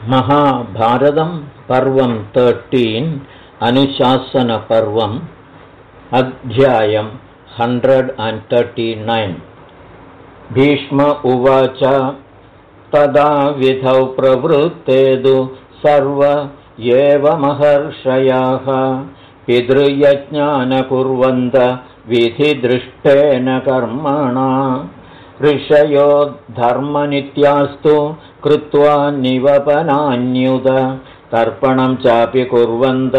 महाभारतं पर्वं 13 अनुशासनपर्वम् अध्यायं 139 भीष्म उवाच तदा विधौ प्रवृत्तेदु सर्व एव महर्षयाः पितृयज्ञान कुर्वन्त विधिदृष्टेन कर्मणा ऋषयो धर्मनित्यास्तु कृत्वा निवपनान्युत तर्पणं चापि कुर्वन्त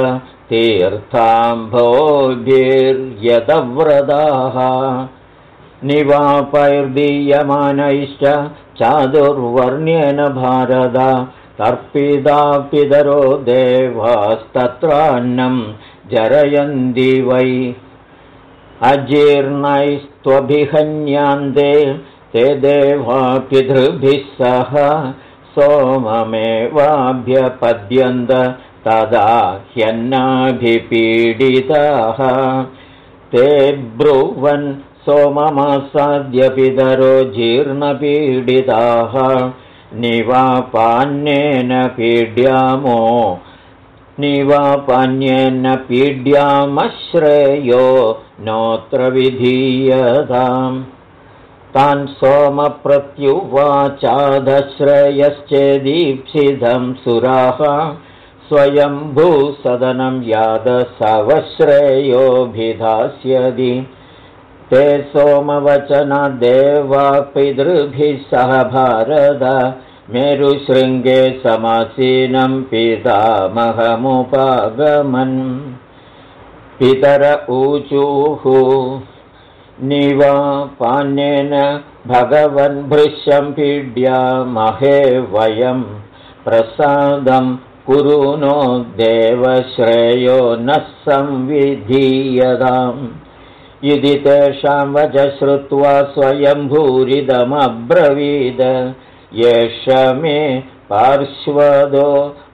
तीर्थाम्भोभिर्यतव्रताः निवापैर्दीयमानैश्च चादुर्वर्ण्येन भारत तर्पिता पितरो देवास्तत्रान्नं जरयन्ति वै अजीर्णैस्त्वभिहन्यान्ते ते देवा पितृभिः सह सोममेवाभ्यपद्यन्त तदा ह्यन्नाभिपीडिताः ते ब्रुवन् सोममासाद्य पितरो जीर्णपीडिताः निवापान्येन पीड्यामश्रेयो नोऽत्र विधीयताम् तान् सोमप्रत्युवाचादश्रेयश्चेदीप्सितं सुराः स्वयंभूसदनं यादसवश्रेयोभिधास्यति ते सोमवचनादेवा पितृभिः सह भारत मेरुशृङ्गे समासीनं पितामहमुपागमन् पितर ऊचुः निवापान्येन भगवन् भृश्यं पीड्यामहे वयं प्रसादं कुरु नो देवश्रेयो नः संविधीयताम् इति तेषां वच श्रुत्वा स्वयंभूरिदमब्रवीद एष मे पार्श्वदो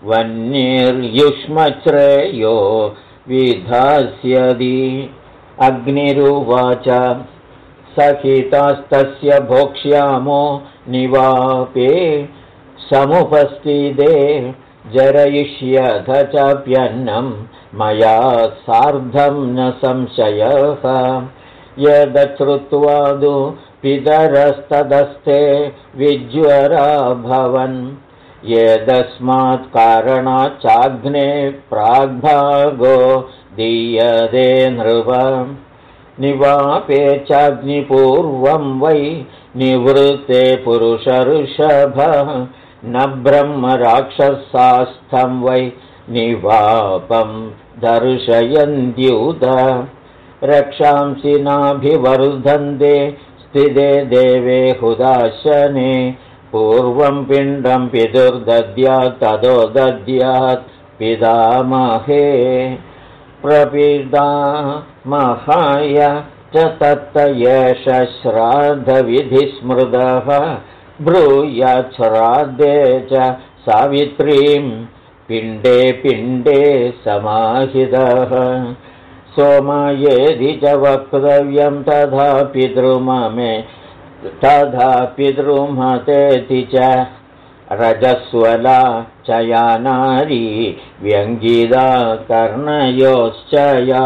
वह्निर्युष्मश्रेयो विधास्यति अग्निरुवाच सहितास्तस्य भोक्ष्यामो निवापे समुपस्थिते जरयिष्यथ चाप्यन्नं मया सार्धं न संशयः यदश्रुत्वादु पितरस्तदस्ते विज्वरा भवन् यदस्मात् कारणाच्चाग्ने प्राग्भागो दीयते नृप निवापे चाग्निपूर्वं वै निवृत्ते पुरुषऋषभ न ब्रह्मराक्षसास्थं वै निवापं दर्शयन्त्युत रक्षांसि नाभिवर्धन्ते स्थिते देवे हुदाशने पूर्वं पिण्डं पितुर्दद्यात् ततो दद्यात् पितामहे प्रपितामहाय च तत्त एष श्राद्धविधिस्मृतः ब्रूयात् श्राद्धे च सावित्रीं पिण्डे पिण्डे समाहितः सोमायेदि च वक्तव्यं तथा पितृमतेति च रजस्वला च या नारी व्यङ्गिदा कर्णयोश्च या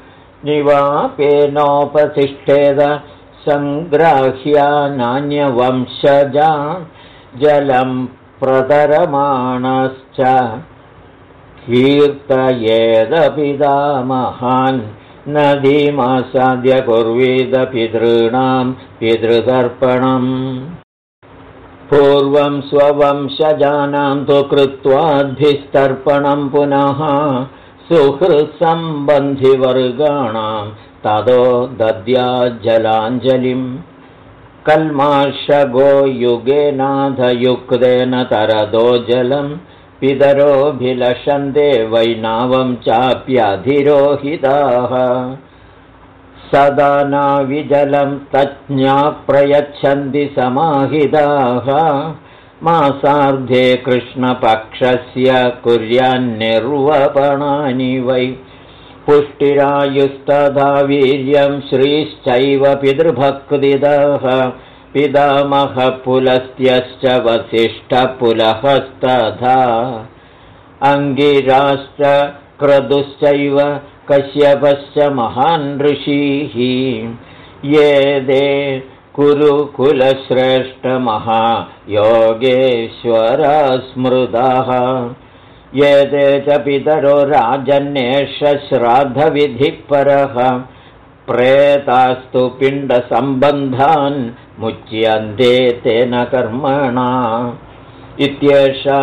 निवापेनोपतिष्ठेद सङ्ग्राह्या नान्यवंशजा जलं प्रतरमाणश्च कीर्तयेदपितामहान् नदीमासाद्य कुर्वीद पितॄणां पितृतर्पणम् पूर्वं स्ववंशजानां तु कृत्वाद्भिस्तर्पणं पुनः सुहृत्सम्बन्धिवर्गाणां ततो दद्याज्जलाञ्जलिं कल्माषगो युगेनाथयुक्तेन तरदो जलं पितरोऽभिलषन्ते वैनावं चाप्यधिरोहिताः सदा नाविजलं तज्ज्ञाप्रयच्छन्ति समाहिताः मासार्धे कृष्णपक्षस्य कुर्यान्निर्वपणानि वै पुष्टिरायुस्तथा वीर्यं श्रीश्चैव पितृभक्तिदः पितामहपुलस्त्यश्च वसिष्ठपुलहस्तथा अङ्गिराश्च क्रतुश्चैव कश्यपश्च महान् ऋषिः ये ते कुरुकुलश्रेष्ठमहायोगेश्वरा स्मृताः ये ते च पितरो राजन्येष श्राद्धविधिपरः प्रेतास्तु पिण्डसम्बन्धान् मुच्यन्ते तेन कर्मणा इत्येषा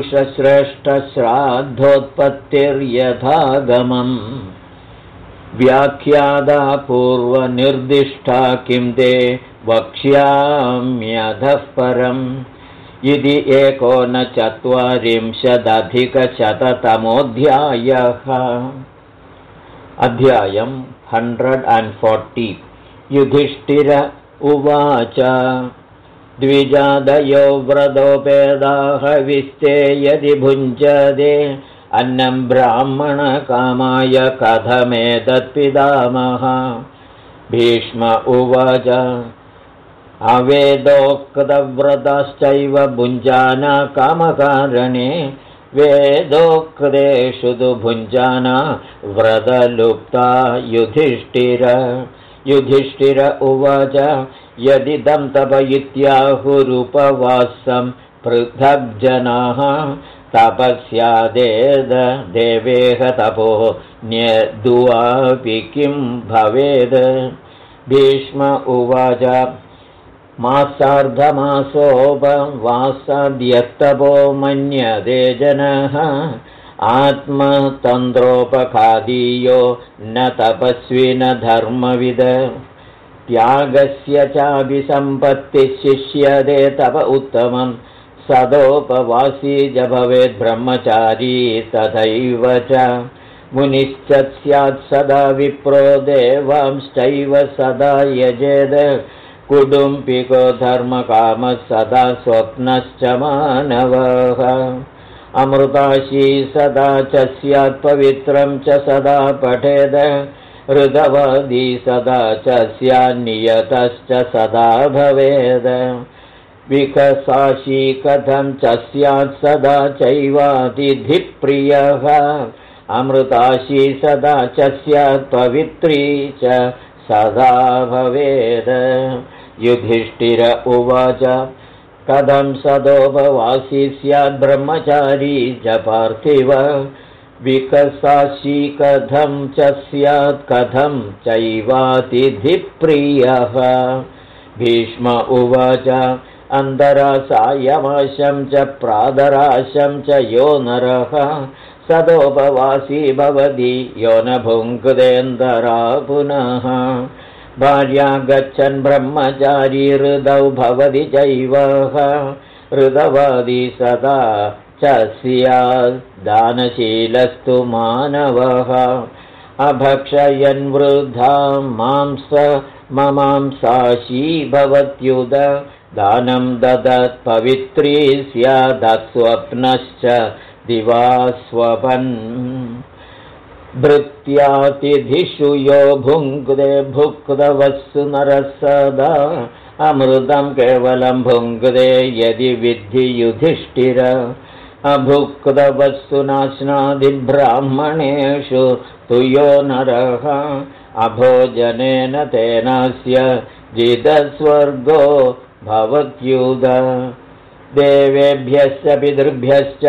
पुरुषश्रेष्ठश्राद्धोत्पत्तिर्यथागमम् व्याख्यादा पूर्वनिर्दिष्टा किं ते वक्ष्याम्यधः परम् इति 1940 अध्यायम् 140 युधिष्ठिर उवाच द्विजादयो व्रतोपेदाः विस्ते यदि भुञ्जते अन्नं ब्राह्मणकामाय कथमेतत्पितामह भीष्म उवाच अवेदोक्तव्रतश्चैव भुञ्जाना कामकारणे वेदोक्तेषु तु भुञ्जाना व्रतलुप्ता युधिष्ठिर उवाच यदिदं तपयित्याहुरुपवासं पृथग्जनाः तपस्यादेद देवेह तपो न्यदुवापि किं भवेद् भीष्म उवाच मासार्धमासोपवासाद्यस्तपो मन्यते जनः आत्मतन्त्रोपखादीयो न तपस्वी न धर्मविद त्यागस्य चाभिसम्पत्तिः शिष्यते तप उत्तमं सदोपवासी च भवेत् ब्रह्मचारी तथैव च मुनिश्च स्यात् सदा विप्रो देवांश्चैव सदा यजेद कुटुम्बिको धर्मकामः सदा स्वप्नश्च मानवः अमृताशी सदा च स्यात् पवित्रं च सदा पठेद ऋतवादी सदा च स्यान्नियतश्च सदा भवेद विकसाशी कथं च स्यात् सदा चैवातिथिप्रियः अमृताशी सदा च स्यात् पवित्री च सदा भवेद युधिष्ठिर उवाच कथं सदोपवासी स्यात् ब्रह्मचारी च पार्थिव विकसाशी कथं च स्यात् कथं चैवातिथिप्रियः भीष्म उवाच अन्तरासायमाशं च प्रातराशं च यो नरः सदोपवासी भवति यो न भुङ्क्तेन्दरा पुनः भार्या गच्छन् ब्रह्मचारी ऋतौ भवति चैव ऋतवादी सदा च स्यात् दानशीलस्तु मानवः अभक्षयन् वृद्धा मांस ममांसाशी भवत्युद दानं ददत् पवित्री स्यादस्वप्नश्च दिवास्वपन् भृत्यातिथिषु यो भुङ्क्ते भुक्तवत्सु नरः सदा अमृतं केवलं भुङ्क्ते यदि विद्धि युधिष्ठिर अभुक्तवत्सु नाश्नादिब्राह्मणेषु तु यो नरः अभोजनेन तेनस्य जितस्वर्गो भवत्युद देवेभ्यश्च पितृभ्यश्च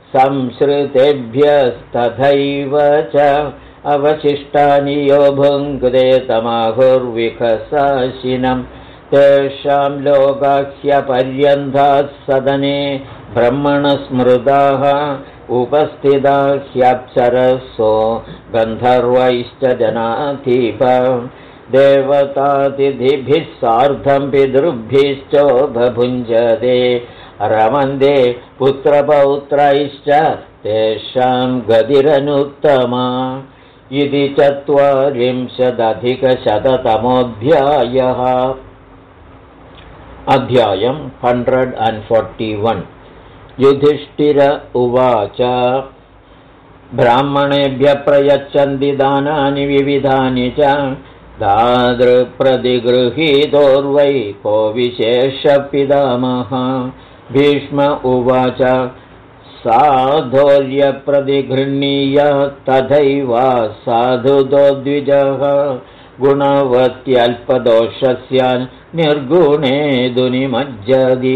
संश्रुतेभ्यस्तथैव च अवशिष्टानि यो भुङ्क्ते तमाहुर्विकसाशिनं तेषां लोकाह्यपर्यन्ताः सदने ब्रह्मणस्मृताः उपस्थिता ह्यप्सरसो गन्धर्वैश्च जनाधिप देवतातिथिभिः सार्धं पितृभ्यश्चोपभुञ्जते रमन्ते पुत्रपौत्रैश्च तेषां गतिरनुत्तमा इति 40 अध्यायम् 141 युधिष्ठिर उवाच ब्राह्मणेभ्यः प्रयच्छन्ति दानानि विविधानि च दादृप्रतिगृहीतोर्वै को विशेषपितामह भीष्म उवाच साधोर्यप्रतिगृह्णीय तथैव साधुतो द्विजः गुणवत्यल्पदोषस्यान् निर्गुणे दुनिमज्जति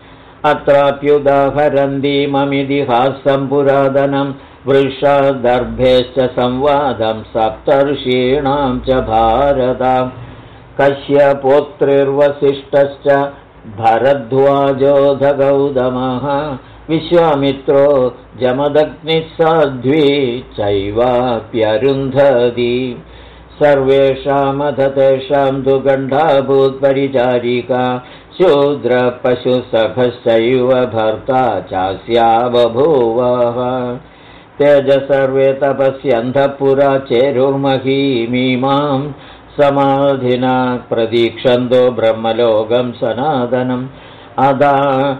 अत्राप्युदाहरन्तीममितिहासं पुरातनं वृषदर्भेश्च संवादं सप्तर्षीणां च भारत कश्यपोत्रिर्वसिष्ठश्च भरद्वाजोऽथ गौतमः विश्वामित्रो जमदग्निः साध्वी चैवाप्यरुन्धती सर्वेषामथ तेषां तु गण्डाभूत्परिचारिका शूद्रपशुसखश्चैव भर्ता चास्या बभूवः तेज सर्वे तपस्यन्धपुरा चेरुर्महीमीमां समाधिना प्रतीक्षन्तो ब्रह्मलोकं सनातनम् अदा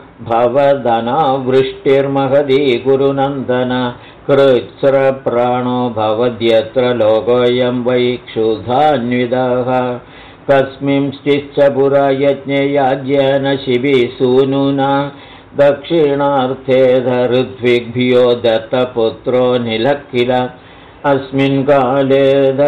भवदनावृष्टिर्महदी कुरुनन्दन कृच्छ्रप्राणो भवद्यत्र लोकोऽयं वै क्षुधान्वितः कस्मिंश्चिच्च पुरा यज्ञे याज्येन शिबिसूनुना दक्षिणार्थे ऋत्विग्भ्यो दत्तपुत्रो निलः किल अस्मिन् काले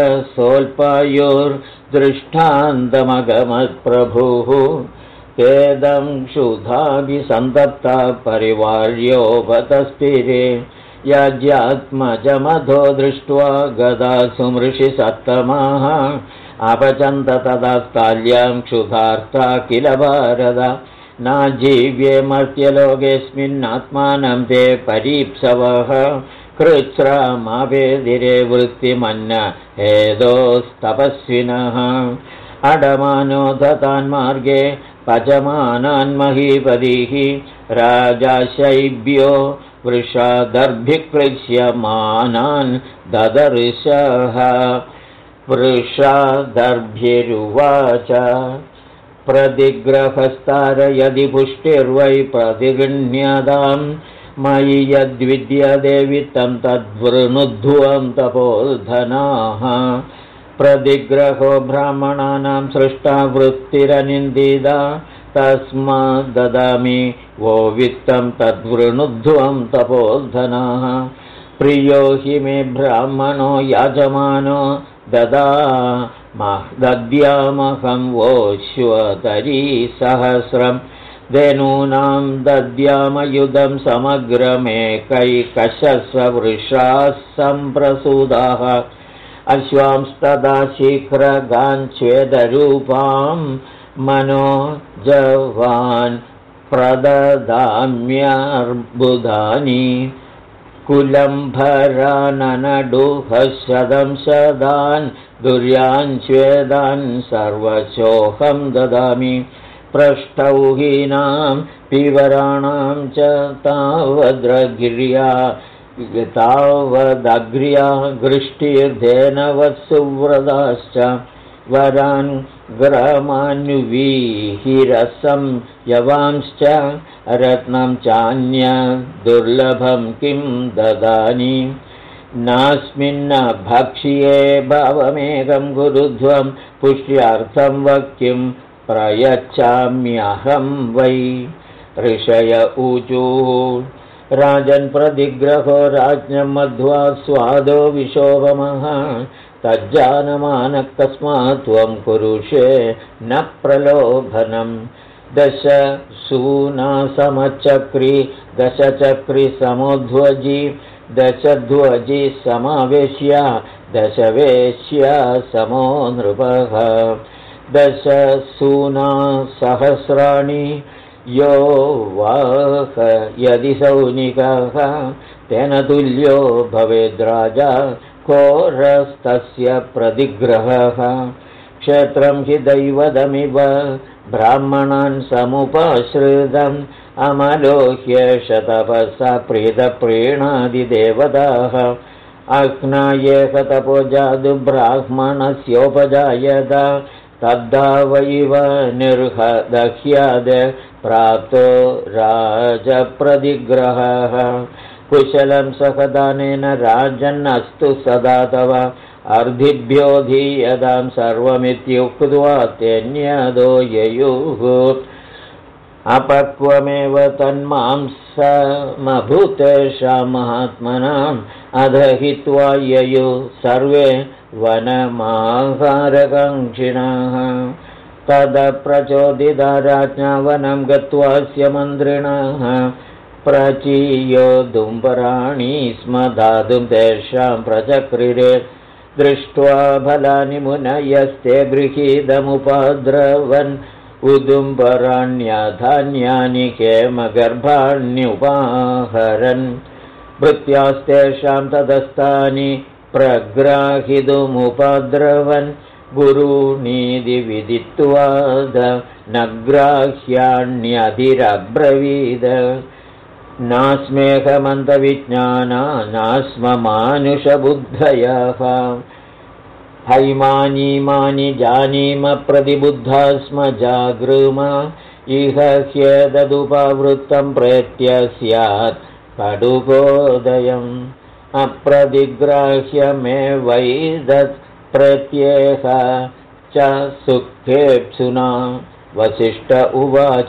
सोल्पायुर्दृष्टान्तमगमत्प्रभुः तेदं क्षुधाभिसन्तप्ता परिवार्योपतस्थिरे याज्यात्मजमधो दृष्ट्वा गदासु मृषिसत्तमाः अपचन्त तदा स्थाल्यां क्षुधार्ता किल भारत नाजीव्ये मर्त्यलोकेऽस्मिन्नात्मानं ते परीप्सवः कृच्छ्रामावेदिरे वृत्तिमन्न हेदोस्तपस्विनः अडमानो दतान्मार्गे पचमानान्महीपतिः राजाशैभ्यो वृषादर्भिक्लिश्यमानान् ददर्शः वृषादर्भिरुवाच प्रतिग्रहस्तारयदि पुष्टिर्वै प्रतिगृह्ण्यतां मयि यद्विद्यते वित्तं तद्वृणुध्वं तपोधनाः प्रतिग्रहो ब्राह्मणानां सृष्टा वृत्तिरनिन्दिता तस्माद् ददामि वो वित्तं तद्वृणुध्वं तपोधनाः प्रियो हि मे ब्राह्मणो याजमानो दद्यामहं वोश्वतरीसहस्रं धेनूनां दद्यामयुधं समग्रमेकैकशस्ववृषाः सम्प्रसूदाः अश्वांस्तदा शीघ्रगान् स्वेदरूपां मनोजवान् प्रददाम्यर्बुधानि कुलम्भराननडुहशतं शदान् दुर्यान् स्वेदान् सर्वशोऽहं ददामि प्रष्टौहीनां पीवराणां च तावदग्र्या गृष्टिर्धेनवत्सुव्रताश्च वरान् ग्रामान्विहिरसं यवांश्च रत्नं चान्य दुर्लभं किं ददानि नास्मिन्न भक्ष्ये भावमेकं गुरुध्वं पुष्ट्यार्थं वक्तिं प्रयच्छाम्यहं वै ऋषय ऊचुः राजन् प्रतिग्रहो राज्ञं मध्वा स्वादो विशोभमः तज्जानमानः कस्मात् त्वं कुरुषे न प्रलोभनं दश सूनासमचक्री दशचक्री समोध्वजी दशध्वजी समावेश्य दशवेश्य समो नृपः दश सूना सहस्राणि यो वाह यदि सौनिकः तेन तुल्यो भवेद्राजा कोरस्तस्य प्रतिग्रहः क्षेत्रं हि दैवतमिव ब्राह्मणान् समुपाश्रितम् अमलोह्येष तपसा प्रीतप्रीणादिदेवताः अग्नायेह तपोजादु ब्राह्मणस्योपजायत तद्धावैव निर्हदह्याद प्राप्तो राजप्रतिग्रहः कुशलं सहदानेन राजन्नस्तु सदा तव अर्धिभ्योऽधीयतां सर्वमित्युक्त्वा तेन्यदो ययुः अपक्वमेव तन्मांसमभूतेषां महात्मनाम् अधहित्वा ययुः सर्वे वनमाहारकाङ्क्षिणः तदप्रचोदिता राज्ञा वनं गत्वास्य मन्त्रिणः प्रचीयोदुम्बराणि स्म दातुं तेषां प्रचक्रिरे दृष्ट्वा फलानि मुनयस्ते गृहीतमुपद्रवन् उदुम्बराण्यधान्यानि हेमगर्भाण्युपाहरन् भृत्यास्तेषां तदस्तानि प्रग्राहितुमुपद्रवन् गुरूनीति विदित्वा न ग्राह्याण्यधिरब्रवीद नास्मेहमन्तविज्ञाना नास्म मानुषबुद्धयः हैमानीमानि जानीम प्रतिबुद्धा स्म जागृम इह ह्येतदुपवृत्तं प्रेत्य स्यात् कटुकोदयम् अप्रतिग्राह्यमेवैतत् प्रत्येह च सुखेप्सुना वसिष्ठ उवाच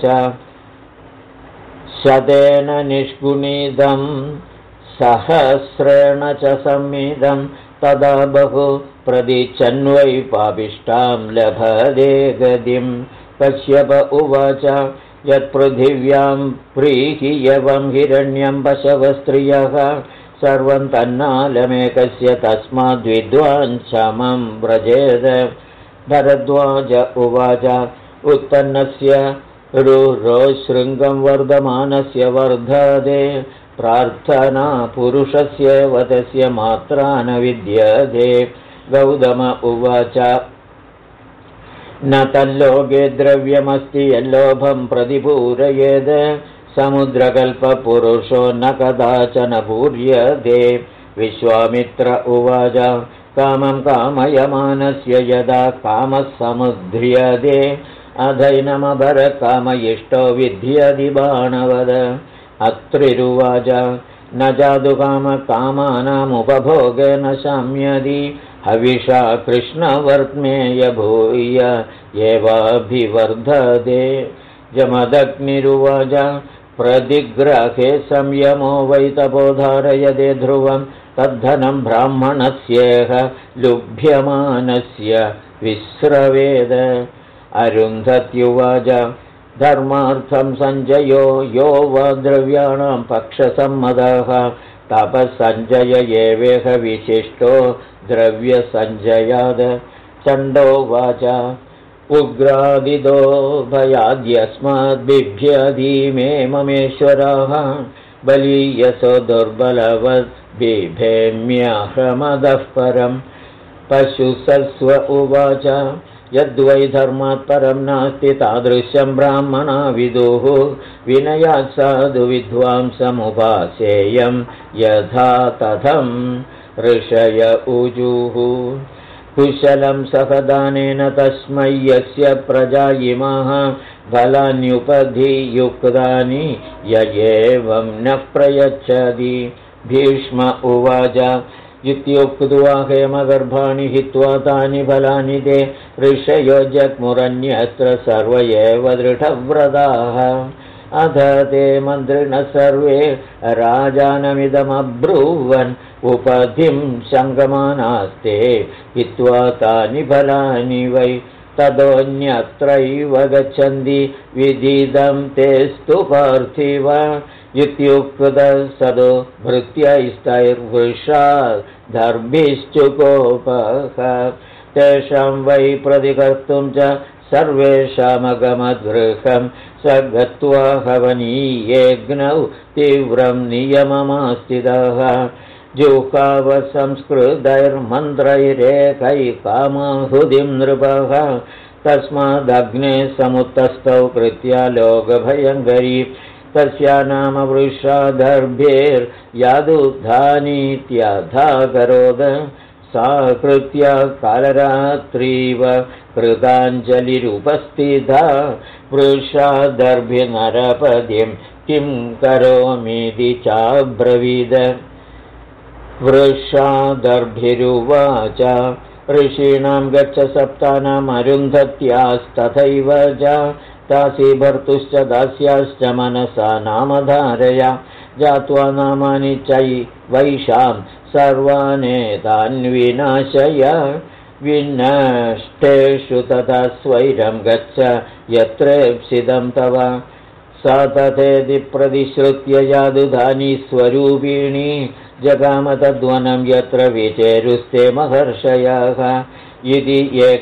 शतेन निष्गुणितं सहस्रेण च संमिदं तदा बहु प्रदिच्छन्वै पापिष्टां लभते गतिं कश्यप उवाच यत्पृथिव्यां व्रीहियवं हिरण्यं पशवस्त्रियः सर्वं तन्नालमेकस्य तस्माद्विद्वान् क्षमं व्रजेद भरद्वाज उवाच उत्पन्नस्य रुरोशृङ्गं वर्धमानस्य वर्धते प्रार्थना पुरुषस्य वदस्य मात्रा न विद्यते गौतम उवाच न तल्लोके द्रव्यमस्ति यल्लोभं प्रतिपूरयेद समुद्रकल्पपुरुषो न कदाचन पूर्यते विश्वामित्र उवाच कामं कामयमानस्य यदा कामः समुद्र्यते अधैनमभरकामयिष्टो विद्यति बाणवद अत्रिरुवाच न जादुकामकामानामुपभोगेन शाम्यति हविषा कृष्णवर्त्मेय भूय एवाभिवर्धते जमदग्निरुवाच प्रतिग्राहे संयमो वै तपोधारयते ध्रुवं तद्धनं ब्राह्मणस्येह लुभ्यमानस्य विस्रवेद अरुन्धत्युवाच धर्मार्थं सञ्जयो यो वा द्रव्याणां पक्षसम्मतः तपःसञ्जय एवेह विशिष्टो द्रव्यसञ्जयाद चण्डोवाच उग्रादिदो भयाद्यस्माद्बिभ्यति मे ममेश्वरः बलीयसो दुर्बलवद् बिभेम्यहमदः परं पशुसस्व उवाच यद्वै धर्मात् परं नास्ति तादृशं ब्राह्मणा विदुः विनयात् साधु विद्वांसमुपासेयं यथा तथं ऋषय ऊजुः कुशलं सहदानेन तस्मै यस्य प्रजा इमाः फलान्युपधियुक्तानि य एवं न प्रयच्छति भीष्म उवाच इत्युक्त्वा हेमगर्भाणि हित्वा तानि फलानि ते ऋषयो जग्मुरन्यत्र सर्व एव दृढव्रताः अथ ते मन्त्रिणः सर्वे राजानमिदमब्रुवन् उपधिं शङ्कमानास्ते हित्वा तानि फलानि वै ततोऽन्यत्रैव गच्छन्ति विदितं तेस्तु पार्थिव इत्युक्तः सदो भृत्यैस्तैर्वृषा दर्भिश्चुकोपः तेषां वै प्रतिकर्तुं च सर्वेषामगमद्गृहं स गत्वा हवनीयेऽग्नौ तीव्रं नियममास्थितः जुकाव संस्कृतैर्मन्त्रैरेकैकामाहुतिं नृपः तस्मादग्ने समुत्तस्थौ कृत्या लोकभयङ्करी तस्या नाम वृषा दर्भेर्यादुधानीत्यथाकरोद सा कृत्या कालरात्रीव कृताञ्जलिरुपस्थिता वृषा दर्भिनरपदिं किं करोमीति चाब्रवीद वृषादर्भिरुवाच ऋषीणां गच्छ सप्तानाम् अरुन्धत्यास्तथैव च दासी भर्तुश्च दास्याश्च मनसा नामधारय जात्वा नामानि चैवैषां सर्वानेतान् विनाशय विनष्टेषु तथा स्वैरं गच्छ यत्रेप्सितं तव सा तथेति प्रतिश्रुत्य यादुधानी स्वरूपिणी जगाम तद्वनं यत्र विचेरुस्ते महर्षयः इति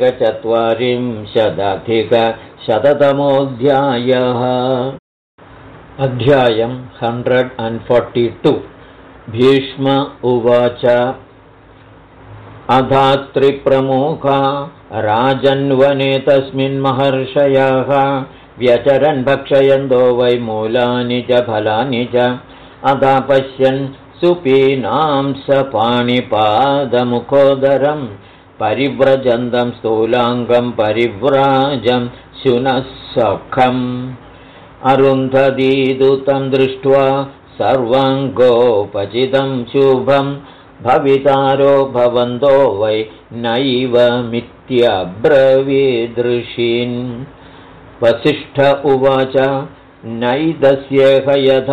140-शततमोऽध्यायः। अध्यायं 142। भीष्म उवाच अधात्रिप्रमुखा राजन्वने तस्मिन् महर्षयः व्यचरन् भक्षयन्तो वै मूलानि च फलानि च अधा पश्यन् सुपीनां स पाणिपादमुखोदरं परिव्रजन्तं स्थूलाङ्गं परिव्राजं शुनः सखम् अरुन्धतीदुतं दृष्ट्वा सर्वाङ्गोपचितं शुभं भवितारो भवन्तो वै नैवमित्यब्रवीदृशीन्। वसिष्ठ उवाच नैदस्येह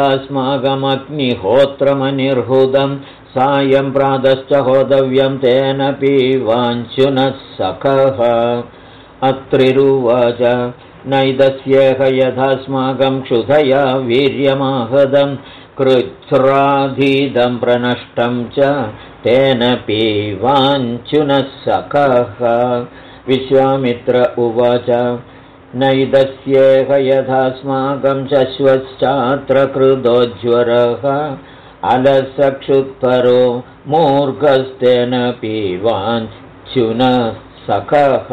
यथास्माकमग्निहोत्रमनिर्हुदं सायं प्रातश्च होतव्यं तेन पीवाञ्चुनः सखः। अत्रिरुवाच नैदस्येह यथास्माकं क्षुधया वीर्यमाहदं कृच्छ्राधीदं प्रनष्टं च तेन पीवाञ्चुनः सखः। विश्वामित्र उवाच नैदस्येह यथास्माकं शश्वश्चात्र कृतोज्वरः अलसक्षुत्परो मूर्खस्तेन पीवाञ्चुनः सखः।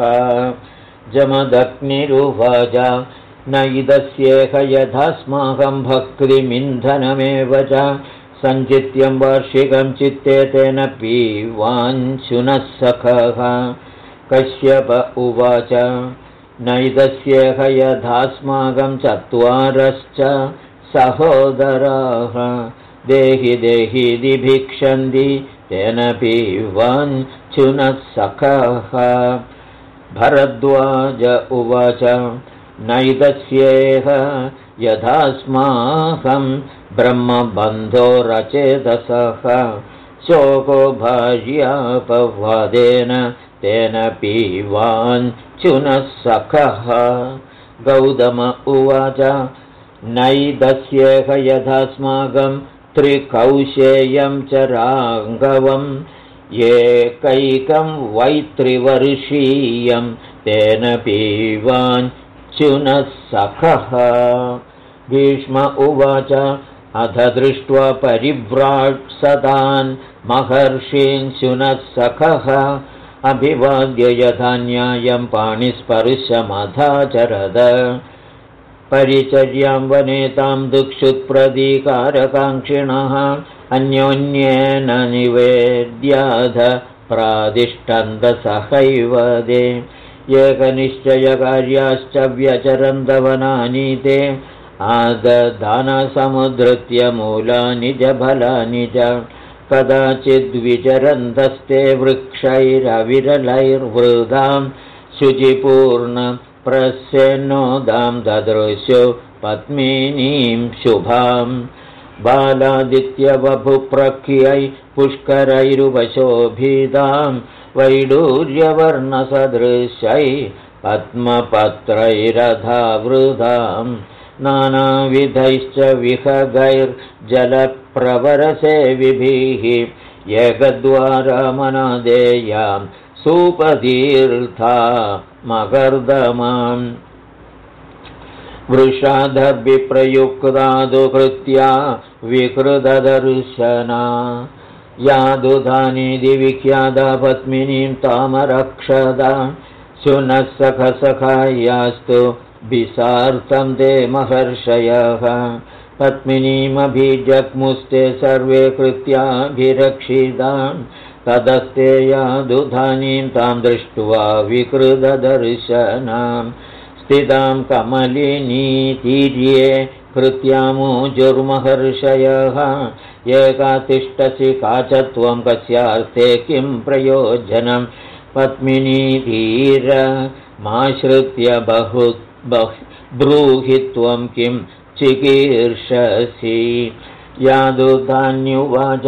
जमदग्निरुवाच नैदस्येह यथास्माकं भक्तिमिन्धनमेव च सञ्चित्यं वार्षिकं चित्ते तेन पीवाञ्चुनः सखः। कश्यप उवाच नैदस्येह यथास्माकं चत्वारश्च सहोदराः देहि देहीति भिक्षन्ति तेन पीवाञ्चुनः सखः। भरद्वाज उवाच नैदस्येह यथास्माकं ब्रह्मबन्धो रचेतसः शोको भार्यापवादेन तेन पीवाञ्चुनः सखः। गौतम उवाच नैदस्येह यथास्माकं त्रिकौशेयं च राघवं एकैकं वै त्रिवर्षीयं तेन पीवाञ्चुनः सखः। भीष्म उवाच अथ दृष्ट्वा परिव्राट्सतान् महर्षीन् शुनः सखः अभिवाद्य यथा न्यायं पाणिस्पर्शमधाचरद परिचर्यां वनेतां दुःक्षुत्प्रतीकारकाङ्क्षिणः अन्योन्येन निवेद्याध प्रादिष्टन्त सहैव दे एकनिश्चयकार्याश्च व्यचरन्तवनानीते आददानसमुद्धृत्य मूलानि च फलानि च कदाचिद्विचरन्तस्ते वृक्षैरविरलैर्वृदां शुचिपूर्णप्रसेन्नोदां ददृशो पद्मिनीं शुभां बालादित्यवभुप्रख्यै पुष्करैरुपशोभितां वैडूर्यवर्णसदृशै पद्मपत्रैरधावृतां नानाविधैश्च विहगैर्जलप्रवरसेविभिः एकद्वारमनादेयां सुपतीर्था मकर्दमाम् वृषादभिप्रयुक्तादु कृत्या विकृतदर्शना यादुधानीति विख्याता पद्मिनीं तामरक्षदा शुनः सखसखायास्तु विसार्थं ते महर्षयः पद्मिनीमभिजग्मुस्ते सर्वे कृत्याभिरक्षितां तदस्ते यादुधानीं तां दृष्ट्वा विकृतदर्शनां स्थितां कमलिनीतीर्ये कृत्यामुजुर्महर्षयः एका तिष्ठसि का च त्वं कस्यार्थे किं प्रयोजनं पद्मिनीधीरमाश्रित्य ब्रूहि त्वं किं चिकीर्षसि यादुधान्युवाच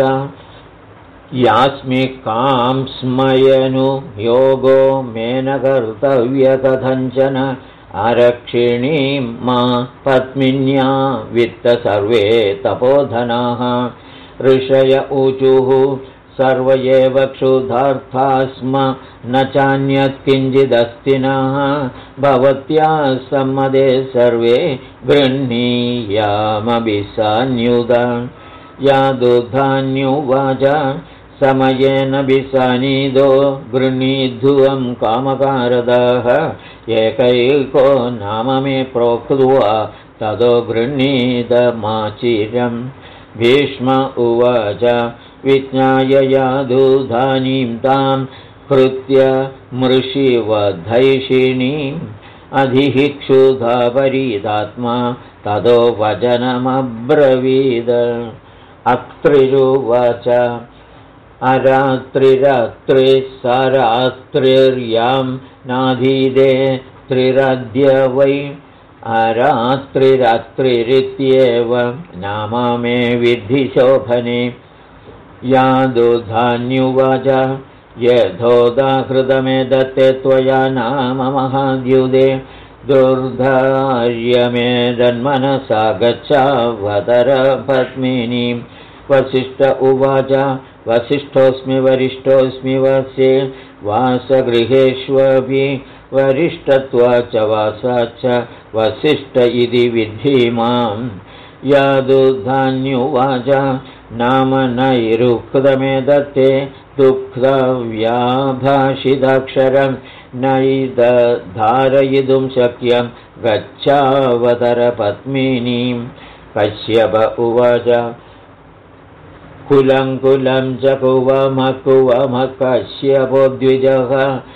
यास्मिकां स्मयनु योगो मे न कर्तव्यकथञ्चन आरक्षिणीं मा पद्मिन्या वित्त सर्वे तपोधनाः ऋषय ऊचुः सर्व एव क्षुधार्था स्म न चान्यत् किञ्चिदस्तिनः भवत्या सम्मदे सर्वे गृह्णीयामभिसान्युत यादुधान्युवाच समयेन बिसानीदो गृह्णीध्वं कामकारदः एकैको नाम मे प्रोक्त्वा ततो गृह्णीदमाचिरम् भीष्म उवाच विज्ञाय यादुधानीं तां कृत्य मृषिवधैषिणीम् अधिः क्षुधा परीदात्मा ततो वचनमब्रवीद अत्रिरुवाच अरात्रिरात्रिः सरात्रिर्यां नाधीदे त्रिरद्य वै अरात्रिरात्रिरित्येव नाम मे विद्धि शोभने यादुधान्युवाच यथोदाहृतमे दत्ते त्वया नाम महाद्युदे दुर्धार्यमेदन्मनसा गच्छावतर पद्मिनीं वसिष्ठ उवाच वसिष्ठोऽस्मि वरिष्ठोऽस्मि वसे वासगृहेष्वपि वरिष्ठत्वाच्च वासाच्च वसिष्ठ इति विद्धि मां यादुधान्युवाच नाम नैरुक्तमे दत्ते दुःखव्याभाषिताक्षरं नैदधारयितुं शक्यं गच्छावतर पद्मिनीं कश्यप उवाच कुलं च कुवमः कश्यपो द्विजः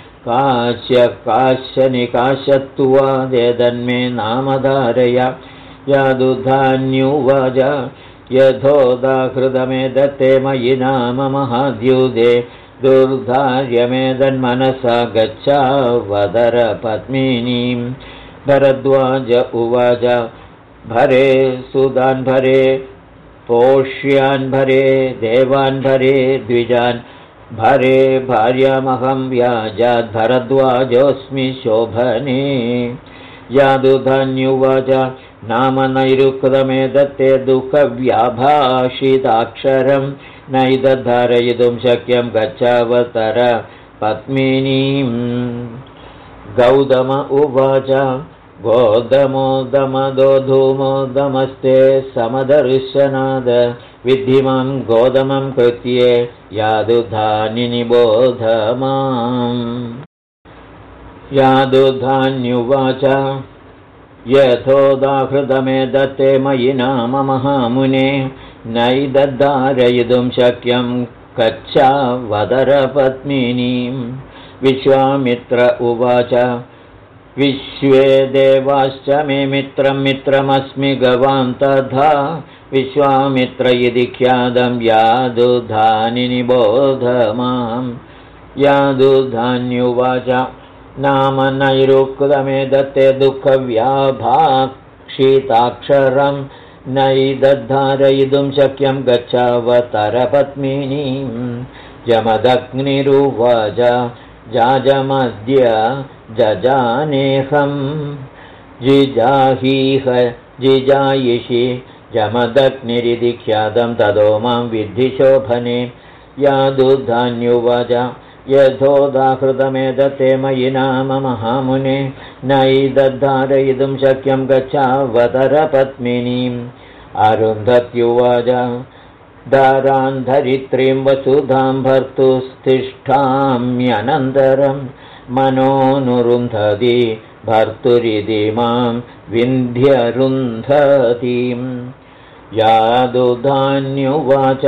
काश्यनिकाशत्वादेदन्मे नाम धारय यादुधान्युवाच यथोदाहृतमे दत्ते मयि नाम महाद्युदे दुर्धार्यमेदन्मनसा गच्छावतर पद्मिनीं भरद्वाज उवाच भरे सुदान् भरे पोष्यान् भरे देवान् भरे द्विजान् भरे भार्यामहं व्याजाद् भरद्वाजोऽस्मि शोभने यादुधान्युवाच नाम नैरुक्तमे दत्ते दुःखव्याभाषिताक्षरं नैदधारयितुं शक्यं गच्छावतर पद्मिनीं गौतम उवाच गोदमोदमदो धूमोदमस्ते समदर्शनाद विद्धिमां गोदमं कृत्ये यादुधानिनि बोध माम् यादुधान्युवाच यथोदाहृतमे दत्ते मयि नाम महामुने नैदधारयितुं शक्यं गच्छावतर पद्मिनीं विश्वामित्र उवाच विश्वे देवाश्च मे मित्रं मित्रमस्मि गवां तथा विश्वामित्र इति ख्यातं यादुधानिनि बोध मां यादुधान्युवाच नाम नैरुक्तमे दत्ते दुःखव्याभाक्षिताक्षरं नैदधारयितुं शक्यं गच्छावतर पद्मिनीं जमदग्निरुवाच जाजमद्य जजानेहं जिजाहीह जिजायिषि जमदग्निरिति ख्यातं ततो मां विद्धि शोभने यादुधान्युवाच यथोदाहृतमे दत्ते मयि नाम महामुने नैदधारयितुं शक्यं गच्छावतर पद्मिनीम् अरुन्धत्युवाच दारान्धरित्रीं वसुधां भर्तुस्तिष्ठाम्यनन्तरं मनोनुरुन्धति भर्तुरिति मां विन्ध्यरुन्धतीं यादुधान्युवाच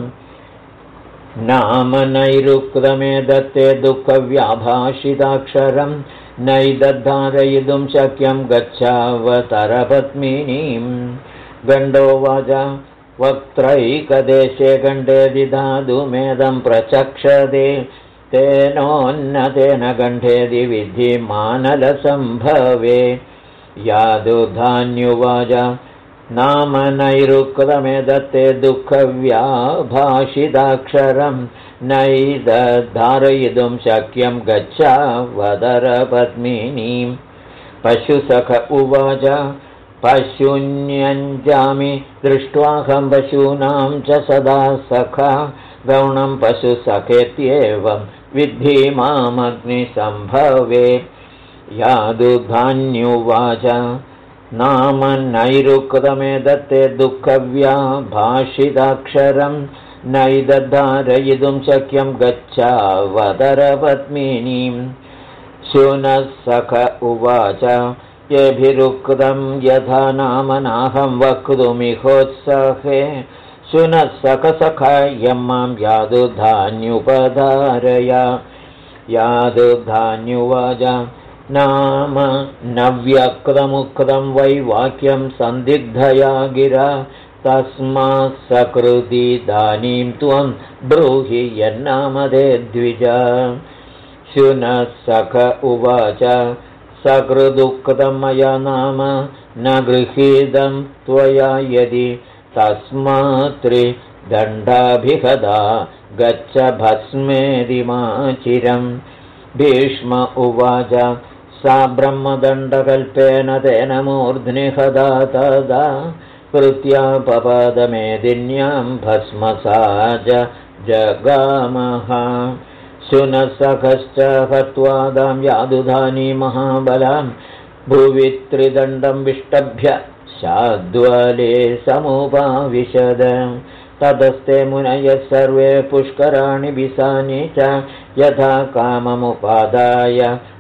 नाम नैरुक्तमे दत्ते दुःखव्याभाषिताक्षरं नैदधारयितुं शक्यं गच्छावतर पद्मिनीं गण्डोवाच वक्त्रैकदेशे गण्डेदि धातुमेदं प्रचक्षते तेनोन्नतेन गण्डेदि विद्धि मानलसम्भवे यादुधान्युवाच नाम नैरुक्तमेदत्ते दुःखव्याभाषिताक्षरं नैदधारयितुं शक्यं गच्छा वदरपद्मिनीं पशुसख उवाच पशून्यञ्जामि दृष्ट्वाहं पशूनां च सदा सखा गौणं पशुसखेत्येवं विद्धि मामग्निसम्भवे यादुधान्युवाच नाम नैरुक्तमेदत्ते दुःखव्याभाषिताक्षरं नैदधारयितुं शक्यं गच्छा वदरपद्मिनीं शुनः सख उवाच येभिरुक्तं यथा नाम नाहं वक्तुमिहोत्सहे शुनः सखसखायं मां यादुधान्युपधारय यादुधान्युवाच नाम नव्यक्तमुक्तं वै वाक्यं सन्दिग्धया गिरा तस्मात् सकृदिदानीं त्वं ब्रूहि यन्नामदे द्विज शुनः सख उवाच सकृदुक्तं मया नाम न गृहीतं त्वया यदि तस्मात् त्रिदण्डाभिहदा गच्छ भस्मेदिमाचिरं भीष्म उवाच सा ब्रह्मदण्डकल्पेन तेन मूर्ध्नि हदा तदा कृत्या पपदमेदिन्यां भस्मसा जगामः शुनः सखश्च हत्वादां यादुधानी महाबलां भुवि त्रिदण्डं विष्टभ्य शाद्वले समुपाविशद ततस्ते मुनयः सर्वे पुष्कराणि विसानि च यथा काममुपादाय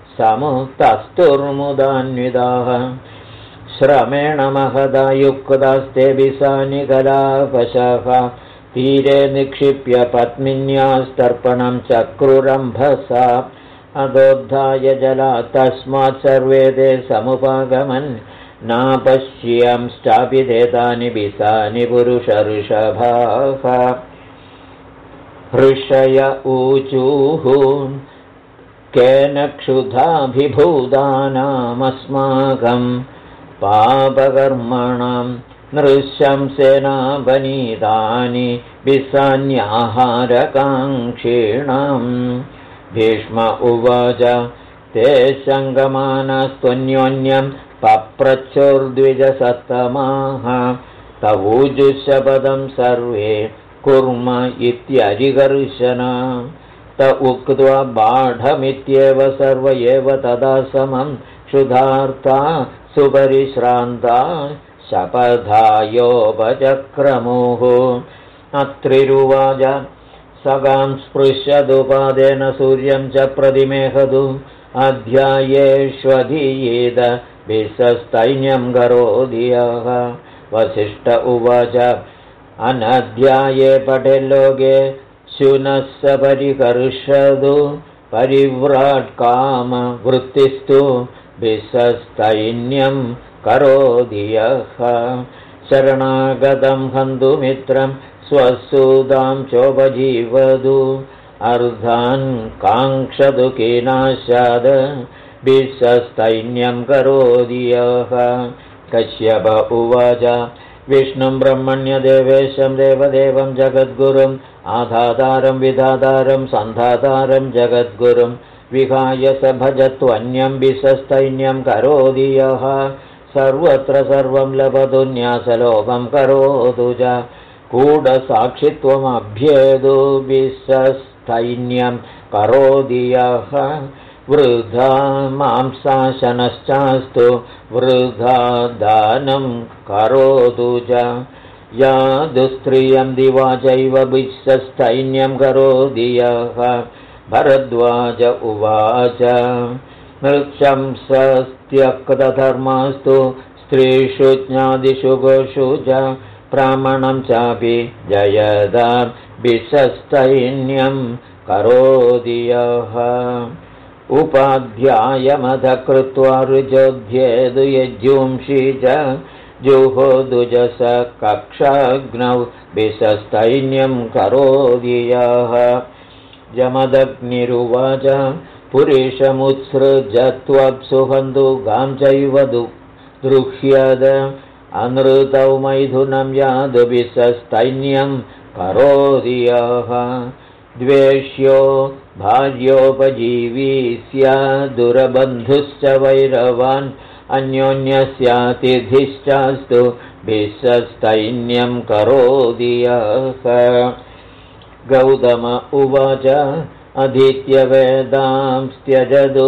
समुक्तस्तुर्मुदान्विताः श्रमेण महदा युक्तास्ते विसानि कलापशः तीरे निक्षिप्य पत्मिन्यास्तर्पणं चक्रुरम्भसा अदोद्धाय जला तस्मात् सर्वे ते समुपागमन् नापश्यंश्चापि देतानि विसानि पुरुषऋषभाः ऋषय ऊचुः केन क्षुधाभिभूतानामस्माकं पापकर्मणां नृशंसेनावनीतानि विसान्याहारकाङ्क्षीणां भीष्म उवाच ते शङ्गमानास्त्वन्योन्यं पप्रच्छोर्द्विजसत्तमाः तवूजुशपदं सर्वे कुर्म इत्यरिकर्षण त उक्त्वा बाढमित्येव सर्व एव तदा समं क्षुधार्ता सुपरिश्रान्ता शपथायोपचक्रमुः अत्रिरुवाच सगां स्पृश्यदुपादेन सूर्यं च प्रतिमेहदु अध्यायेष्वधीयेद विसस्तैन्यं करोधियः वसिष्ठ उवाच अनध्याये पठेल्लोके शुनः स परिकर्षदु परिव्राट्कामवृत्तिस्तु विसस्तैन्यं करोधियः शरणागतं हन्तुमित्रं स्वसूदां चोपजीवदु अर्धान् काङ्क्षतु कीनाशाद विसस्तैन्यं करोधियः कश्यप उवाच विष्णुं ब्रह्मण्यदेवेशं देवदेवं जगद्गुरुम् आधातारं विधातारं सन्धातारं जगद्गुरुं विहाय स भजत्वन्यं विसस्तैन्यं करोधियः सर्वत्र सर्वं लभतु न्यासलोभं करोतु च कूढसाक्षित्वमभ्येदु विसस्तैन्यं करोधियः वृथा मांसाशनश्चास्तु वृथा दानं करोतु च या दुस्त्रियं दिवा चैव विसस्तैन्यं करोधियः भरद्वाज उवाच मृक्षंसस्त्यक्तधर्मास्तु स्त्रीषु ज्ञादिषु गोषु च ब्राह्मणं चापि जयदा विसस्तैन्यं करोधियः उपाध्यायमध कृत्वा ऋजोध्येदु यज्जुंषि च जुहोदुजस कक्षाग्नौ विशस्तैन्यं करोदियः जमदग्निरुवाच पुरीशमुत्सृजत्वप्सुहन्तु गां चैव द्रुह्यद अनृतौ मैथुनं यादुविशस्तैन्यं करोदियः द्वेष्यो भार्योपजीवी स्यादुरबन्धुश्च वैरवान् अन्योन्यस्यातिथिश्चास्तु विशस्तैन्यं करोदियः गौतम उवाच अधीत्यवेदांस्त्यजतु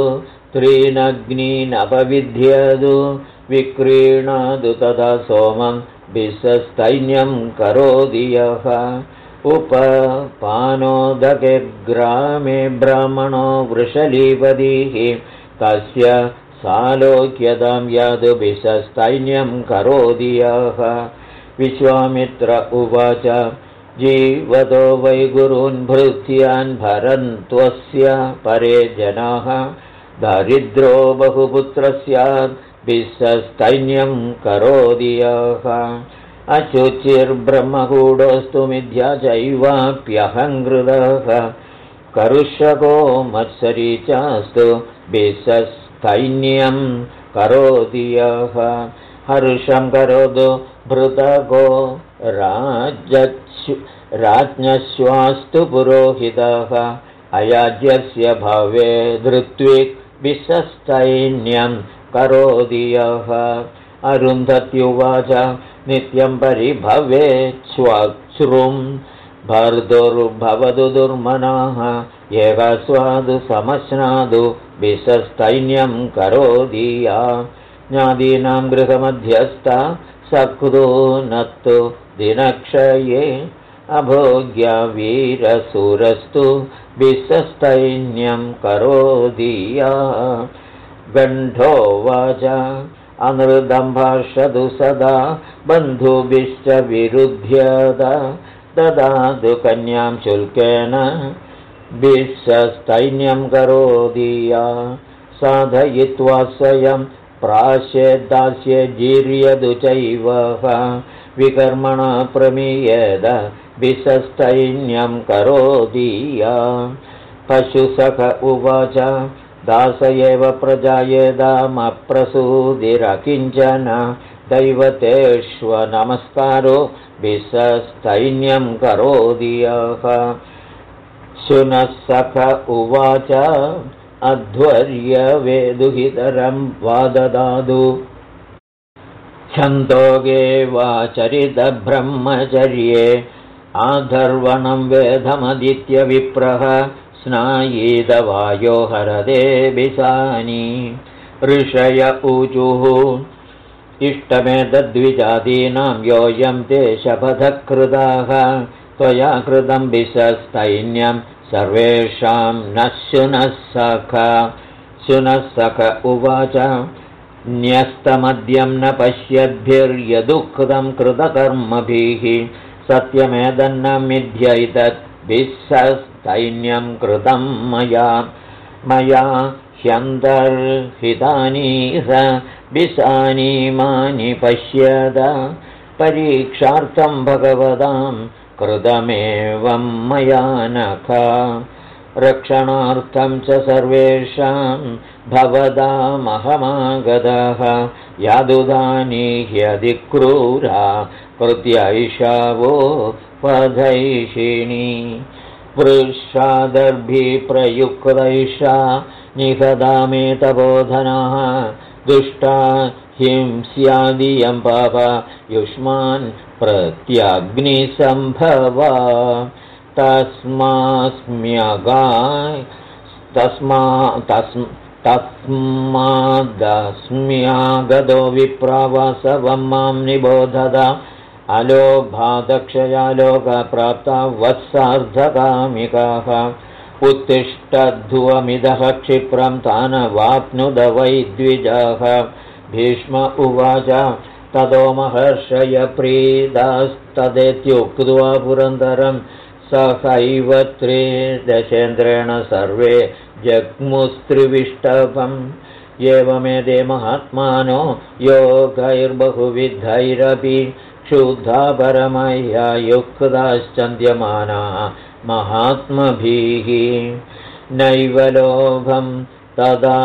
त्रीनग्नीनपविध्यतु विक्रीणादु तथा सोमं विशस्तैन्यं करोदियः उपपानोदके ग्रामे ब्राह्मणो वृषलीपतिः तस्य सालोक्यतां यद् विशस्तैन्यं करोदियः विश्वामित्र उवाच जीवतो वै गुरून् भृत्यान् भरन्त्वस्य परे जनाः दारिद्रो बहुपुत्रस्यात् विशस्तैन्यं करोदियः अशुचिर्ब्रह्मकूटोऽस्तु मिथ्या चैवाप्यहङ्कृतः करुषको मत्सरी चास्तु विशस्तैन्यं करोदियः हर्षं करोतु भृतको राज्ञश्वास्तु पुरोहितः अयाज्यस्य भवे धृत्विक् विशस्तैन्यं करोदियः अरुन्धत्युवाच नित्यं परिभवेच्छ्वश्रुं भर्दुर्भवतु दुर्मनाः एकस्वादु समश्नादु विशस्तैन्यं करोदिया ज्ञादीनां गृहमध्यस्था सकृतो नत्तु दिनक्षये अभोग्या वीरसूरस्तु विशस्तैन्यं करोदिया गण्डोवाच अनृतं भाषतु सदा बन्धुभिश्च विरुध्यत ददातु कन्यां शुल्केन विशस्तैन्यं करोदिया साधयित्वा स्वयं प्राश्येद्दास्ये जीर्यतु चैव विकर्मणा प्रमीयेद विशस्तैन्यं करोदिया पशुसख उवाच दास एव प्रजायेदामप्रसूदिरकिञ्चन दैवतेष्वनमस्कारो विशस्तैन्यं करोदियः शुनः उवाच अध्वर्यवेदुहितरं वाददातु छन्दोगे वाचरितब्रह्मचर्ये आधर्वणं वेदमदित्यविप्रः स्नायीदवायो हरदे विसानि ऋषय ऊचुः इष्टमेतद्विजातीनां योऽयं ते शपथकृताः त्वया कृतं विशस्तैन्यं सर्वेषां न शुनः सख उवाच न्यस्तमद्यं न पश्यद्भिर्यदुक्तं कृतकर्मभिः सत्यमेतन्न मिथ्यैतत् विशस्तैन्यं कृतं मया ह्यन्तर्हितानि स विसानीमानि पश्यद परीक्षार्थं भगवतां कृतमेवं मया नख रक्षणार्थं च सर्वेषां भवदामहमागतः यादुदानि ह्यधिक्रूरा कृत्यैषा वो वधैषिणी वृषादर्भिप्रयुक्तैषा निहता मे तपोधनः दुष्टा हिंस्यादियं पाप युष्मान् प्रत्यग्निसम्भवा तस्मादस्म्यागतो विप्रावासवं मां निबोधत अलोभादक्षया लोकप्राप्ता वत्सार्धकामिकाः उत्तिष्ठध्वमिदः क्षिप्रं तानवाप्नुद वै द्विजाः भीष्म उवाच ततो महर्षय प्रीदास्तदेत्युक्त्वा पुरन्दरं सहैव त्रिदशेन्द्रेण सर्वे जग्मुस्त्रिविष्टभं एवमेते महात्मानो योगैर्बहुविधैरपि क्षुद्धा परमया युक्ताश्चन्द्यमाना महात्मभिः नैव लोभं तदा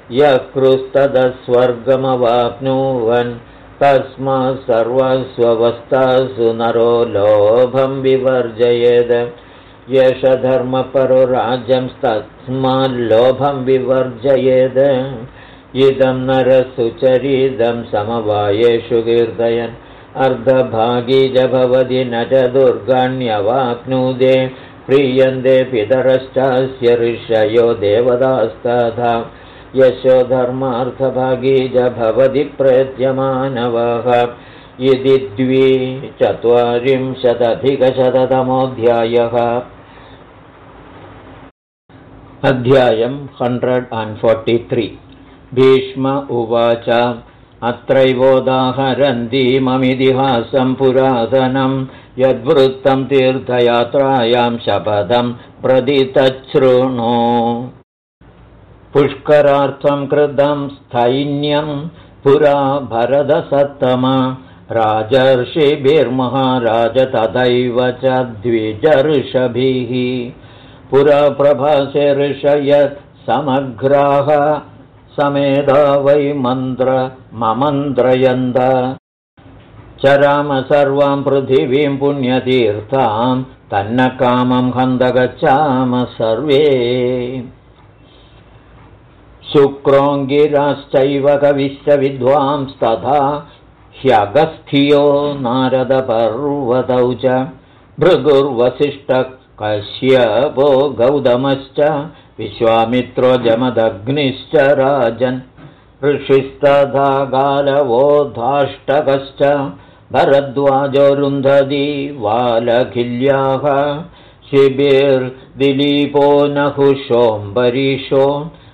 यकृस्तदस्वर्गमवाप्नुवन् तस्मात् सर्वस्वस्थासु नरो लोभं विवर्जयेत् येष धर्मपरो राज्यं तस्माल्लोभं विवर्जयेत् इदं नरसुचरितं समवायेषु कीर्तयन् अर्धभागी च भवति न च दुर्गाण्यवाप्नुदे प्रीयन्ते पितरश्चास्य ऋषयो देवतास्तथा यशो धर्मार्थभागी च भवति प्रेत्यमानवः इति 240-अधिकशततमोऽध्यायः। अध्यायं 143। भीष्म उवाच अत्रैवोदाहरन्तीममितिहासं पुरातनं यद्वृत्तं तीर्थयात्रायां शपथं प्रति तच्छृणु। पुष्करार्थं कृतं स्थैन्यं पुरा भरतसत्तम राजर्षिभिर्महाराज तथैव च द्विजऋषभिः पुरा प्रभासे ऋषयत् समग्राः समेधा वै ममन्त्रयन्त चराम सर्वां पृथिवीं पुण्यतीर्थां तन्न कामं हन्त गच्छाम सर्वे शुक्रोङ्गिराश्चैव कविश्च विद्वांस्तथा ह्यगस्थियो नारदपर्वतौ च भृगुर्वसिष्ठः कश्यपो गौतमश्च विश्वामित्रो जमदग्निश्च राजन् ऋषिस्तथा गालवोधाष्टकश्च भरद्वाजोरुन्धती वालखिल्याः शिबिर्दिलीपो नहुषोऽम्बरीषो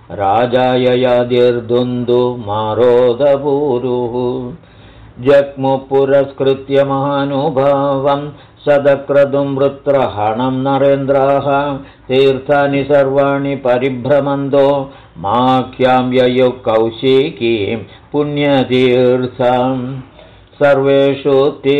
राजाययादिर्दुन्दुमारोदपूरुः जग्मुपुरस्कृत्य महानुभावं सदक्रतुं वृत्रहणं नरेन्द्राः तीर्थानि सर्वाणि परिभ्रमन्तो माख्यां ययुः कौशिकीं पुण्यतीर्थं सर्वेषु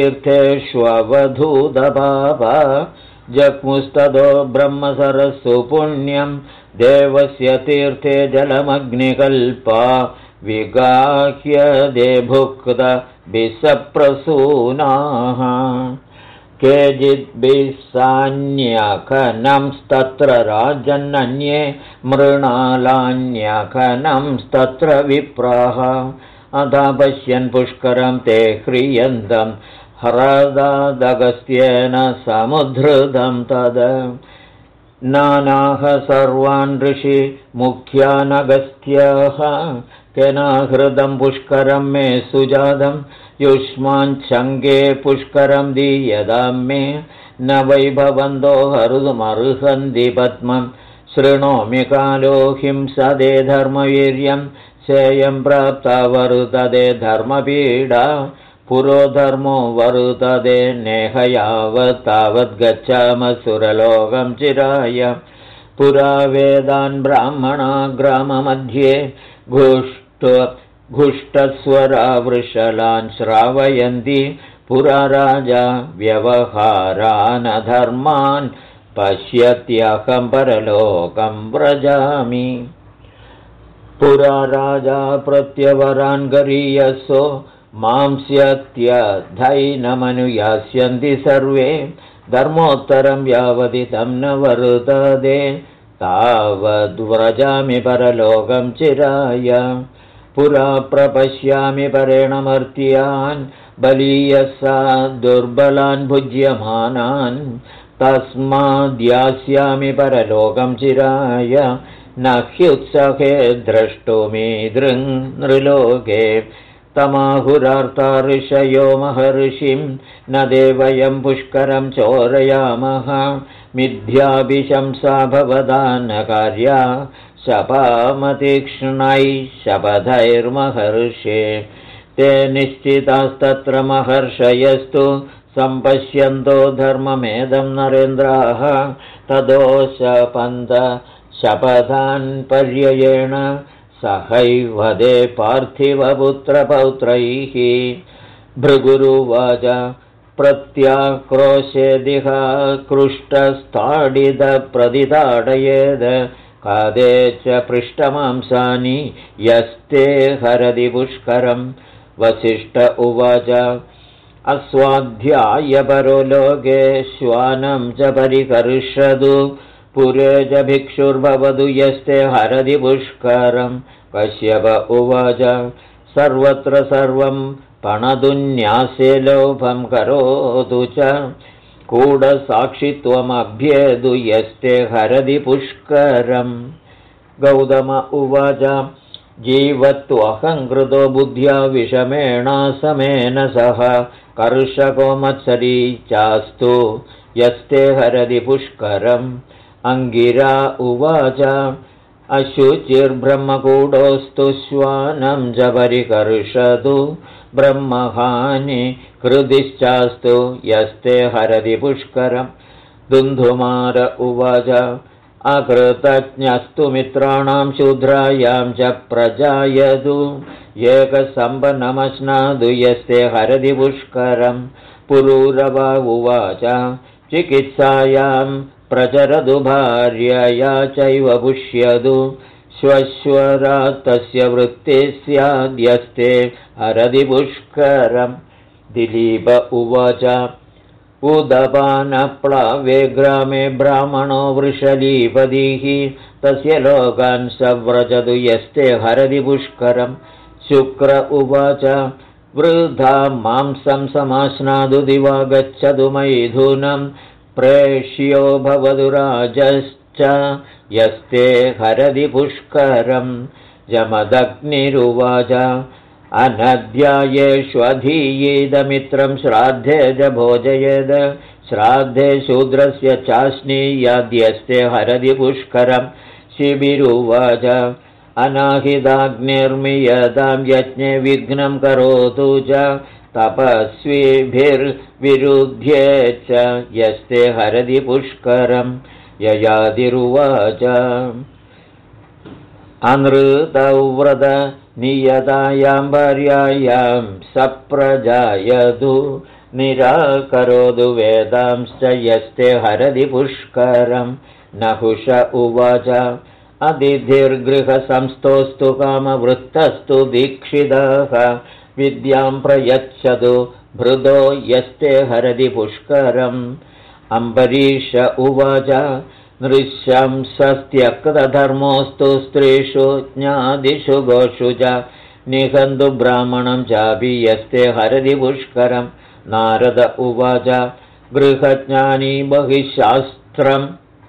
तीर्थेष्ववधूतपापा जग्मुस्ततो ब्रह्मसरस्सु पुण्यं देवस्य तीर्थे जलमग्निकल्पा विगाह्य देभुक्त विसप्रसूनाः केचिद्भिस्सान्यखनंस्तत्र राजन्नन्ये मृणालान्यखनंस्तत्र विप्राः अथा पश्यन् पुष्करं ते ह्रियन्तं ह्रदादगस्त्येन समुद्धृतं तद नानाह सर्वान् ऋषि मुख्यानगस्त्यः केनाहृतं पुष्करं मे सुजातं युष्माञ्छङ्गे पुष्करं दीयतां मे न वैभवन्तो हरुमर्हन्ति पद्मं शृणोमि कालो हिंसदे धर्मवीर्यं सेयं प्राप्ता वरुतदे धर्मपीडा पुरो धर्मो वरुतदे नेह यावत् तावद्गच्छाम सुरलोकं चिराय पुरा वेदान् ब्राह्मणा ग्राममध्ये घुष्टस्वरा वृषलान् श्रावयन्ति पुरा राजा व्यवहारानधर्मान् पश्यत्यहं परलोकं व्रजामि पुरा राजा प्रत्यवरान् गरीयसो मांस्यत्यधैनमनुयास्यन्ति सर्वे धर्मोत्तरं यावदितं न वर्तते तावद्व्रजामि परलोकं चिराय पुरा प्रपश्यामि परेण मर्त्यान् बलीयसा दुर्बलान् भुज्यमानान् तस्माद्यास्यामि परलोकं चिराय न ह्युत्सहे द्रष्टुमीदृङ्नृलोके तमाहुरार्ता ऋषयो महर्षिं न देवयं पुष्करं चोरयामः मिथ्याभिशंसा भवदा न कार्या शपामतीक्ष्णैः शपथैर्महर्षे ते निश्चितास्तत्र महर्षयस्तु सम्पश्यन्तो धर्ममेदं नरेन्द्राः ततो शपन्त शपथान् पर्ययेण सहैवदे पार्थिवपुत्रपौत्रैः भृगुरुवाच प्रत्याक्रोशेदिह कृष्टस्ताडितप्रतिताडयेद कादे च पृष्ठमांसानि यस्ते हरति पुष्करम् वसिष्ठ उवाच अस्वाध्यायपरो लोके श्वानं च परिकर्षतु पुरे च भिक्षुर्भवतु यस्ते हरति पुष्करम् कश्यप उवाच सर्वत्र सर्वं पणदुन्यासे लोभं करोतु च कूढसाक्षित्वमभ्येतु यस्ते हरति पुष्करम् गौतम उवाच जीवत्वहङ्कृतो बुद्ध्या विषमेणासमेन सह कर्षको मत्सरी चास्तु यस्ते हरति पुष्करम् अङ्गिरा उवाच अशुचिर्ब्रह्मकूटोऽस्तु श्वानं च परिकर्षतु ब्रह्महानि कृतिश्चास्तु यस्ते हरति पुष्करम् दुन्धुमार उवाच अकृतज्ञस्तु मित्राणां शूद्रायां च प्रजायतु एकसम्पन्नमश्नादु यस्ते हरति पुष्करम् पुरूरवा उवाच चिकित्सायां प्रचरतु भार्यया चैव पुष्यतु श्वश्वरात् तस्य वृत्तिः स्याद्यस्ते हरति पुष्करम् दिलीप उवाच उदपानप्लवे ग्रामे ब्राह्मणो वृषलीपतिः तस्य लोकान् सव्रजतु यस्ते हरति पुष्करम् शुक्र उवाच वृथा मांसं समाश्नादु दिवा गच्छतु मैथुनं प्रेष्यो भवतु राजश्च यस्ते हरति पुष्करम् जमदग्निरुवाच अनध्यायेष्वधीयेदमित्रं श्राद्धे च भोजयेद श्राद्धे शूद्रस्य चाश्नीयाद्यस्ते हरति पुष्करम् शिबिरुवाच अनाहिताग्निर्मियतां यज्ञे विघ्नं करोतु च तपस्विभिर्विरुध्ये च यस्ते हरति पुष्करम् ययातिरुवाच अनृतौ व्रत नियतायां भार्यायां सप्रजायतु निराकरोतु वेदांश्च यस्ते हरति पुष्करम् नहुष उवाच अतिथिर्गृहसंस्थोस्तु कामवृत्तस्तु दीक्षितः विद्यां प्रयच्छतु भृदो यस्ते हरति पुष्करम् अम्बरीष उवाच नृशंसत्यक्तधर्मोऽस्तु स्त्रीषु ज्ञादिषु गोषु च निहन्तु ब्राह्मणं चापि यस्ते हरति पुष्करम् नारद उवाच गृहज्ञानी बहिशास्त्रं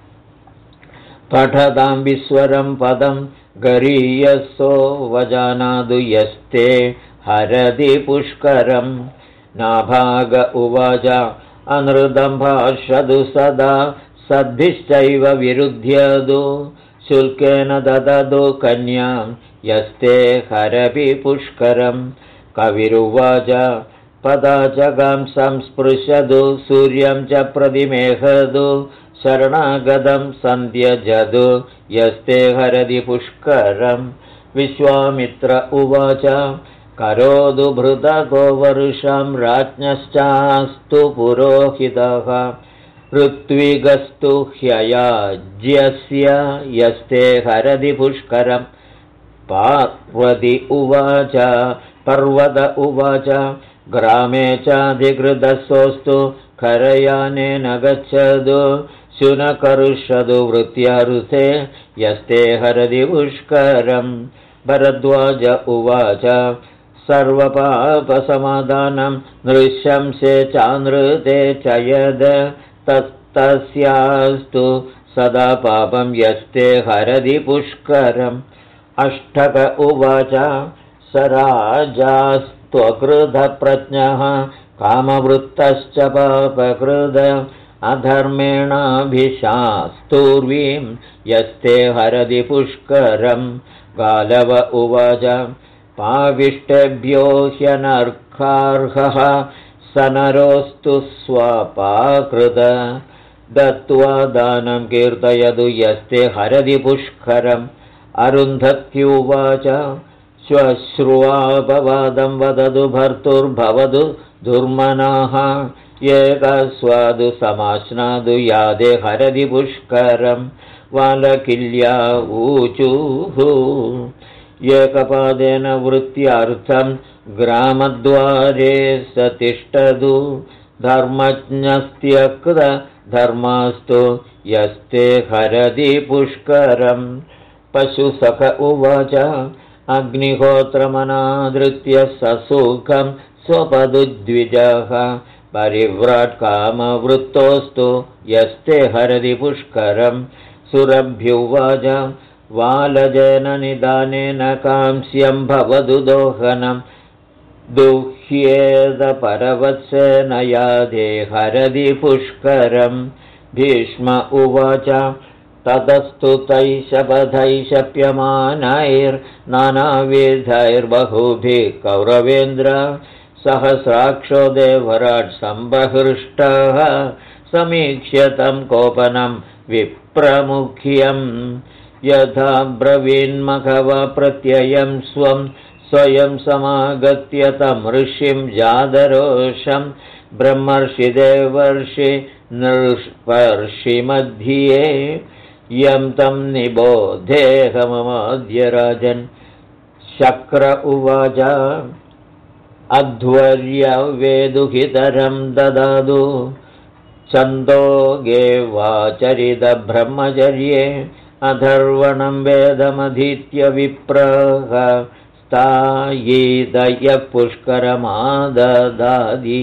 पठतां विस्वरं पदं गरीयसो वजानादु यस्ते हरति पुष्करम् नाभाग उवाच अनृतं भाषतु सदा सद्भिश्चैव विरुध्यतु शुल्केन ददतु कन्यां यस्ते हरति पुष्करम् कविरुवाच पदाचगां संस्पृशतु सूर्यं च प्रतिमेहतु शरणागतं सन्त्यजतु यस्ते हरति पुष्करम् विश्वामित्र उवाच करोतु भृतको वर्षं राज्ञश्चास्तु पुरोहितः ऋत्विगस्तु ह्ययाज्यस्य यस्ते हरति पुष्करम् पार्वती उवाच पर्वत उवाच ग्रामे चाधिकृतस्वस्तु खरयानेन गच्छतु शुनकर्षतु वृत्यारुते यस्ते हरति पुष्करम् भरद्वाज उवाच सर्वपापसमाधानं नृशंसे चानृते च यद् तस्यास्तु सदा पापं यस्ते हरति पुष्करम् अष्टक उवाच स राजास्त्वकृतप्रज्ञः कामवृत्तश्च पापकृद अधर्मेणाभिशास्तूर्वीं यस्ते हरति पुष्करम् गालव उवाच पाविष्टेभ्यो ह्यनर्कार्हः स नरोऽस्तु स्वपाकृत दत्त्वा दानं कीर्तयतु यस्ते हरति पुष्करम् अरुन्धत्युवाच श्वश्रुवापवादं वदतु भर्तुर्भवतु दुर्मनाः एकस्वादु समाश्नादु यादे हरति पुष्करं वालकिल्या ऊचुः एकपादेन वृत्त्यर्थं ग्रामद्वारे स तिष्ठतु धर्मज्ञस्त्यक्तधर्मास्तु यस्ते हरति पुष्करम् पशुसख उवाच अग्निहोत्रमनादृत्य ससुखं स्वपदुद्विजः परिव्राट्कामवृत्तोऽस्तु यस्ते हरति पुष्करं सुरभ्युवाच वालजेन निदानेन कांस्यं भवतु दोहनं दुह्येदपरवत्सेन यादे हरति पुष्करं भीष्म उवाच ततस्तु तैः शपथैः शप्यमानैर्नानाविधैर्बहुभिः कौरवेन्द्र सहस्राक्षो देवराट् सम्बहृष्टः समीक्ष्य तं कोपनं विप्रमुख्यं यथा ब्रवीन्मघव प्रत्ययं स्वयं समागत्य तं ऋषिं जादरोषं ब्रह्मर्षिदेवर्षि नृष्पर्षि मध्ये यं तं निबोधेहममाद्य राजन् शक्र उवाच अध्वर्यवेदुहितरं ददातु छन्दोगे वाचरितब्रह्मचर्ये अथर्वणं वेदमधीत्य विप्रः स्थायीदयः पुष्करमाददादि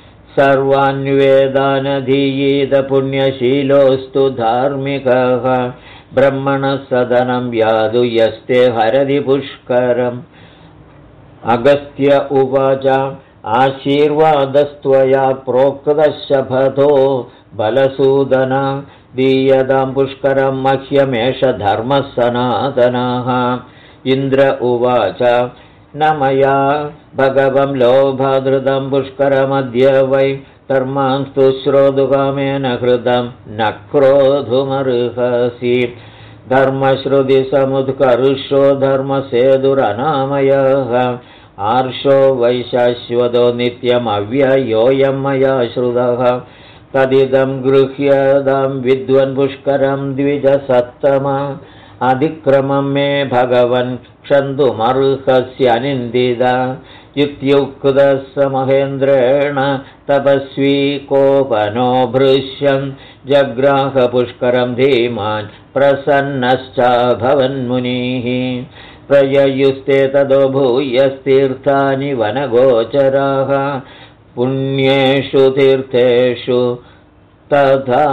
सर्वान्वेदानधीयीत पुण्यशीलोऽस्तु धार्मिकः ब्रह्मणः सदनं यादु यस्ते हरति पुष्करम् अगस्त्य उवाच आशीर्वादस्त्वया प्रोक्तशपथो बलसूदन दीयतां पुष्करं मह्यमेष धर्मः सनातनः इन्द्र उवाच न मया भगवं लोभाधृतं पुष्करमद्य वै धर्मांस्तु श्रोतुकामेन हृदं न क्रोधुमर्हसि धर्मश्रुतिसमुत्कर्षो धर्मसेतुरनामयः आर्षो वै शाश्वतो नित्यमव्ययोऽयं मया श्रुतः तदिदं गृह्यतां विद्वन् पुष्करं द्विजसत्तम अधिक्रमं मे भगवन् क्षन्तुमर्हस्यनिन्दिता इत्युक्तः स महेन्द्रेण तपस्वी कोपनो भृश्यं जग्राह पुष्करं धीमान् प्रसन्नश्चाभवन्मुनिः प्रययुस्ते ततो भूयस्तीर्थानि वनगोचराः पुण्येषु तीर्थेषु तथा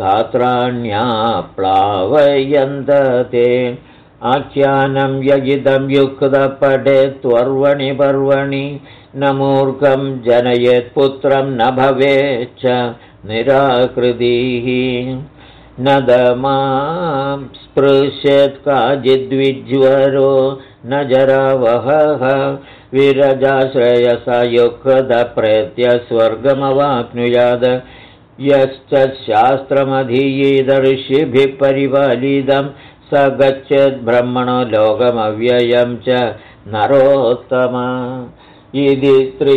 गात्राण्याप्लावयन्त ते आख्यानं यगिदं युक्तपठेत्वर्वणि पर्वणि न मूर्खं जनयेत्पुत्रं न भवेच्च निराकृतिः न दमां स्पृशेत् काचिद्विज्वरो न जरावहः विरजाश्रेयसा युक्तप्रेत्य स्वर्गमवाप्नुयात् यश्च शास्त्रमधीयीत ऋषिभिः परिपालितं स गच्छेत् ब्रह्मणो लोकमव्ययं च नरोत्तम इति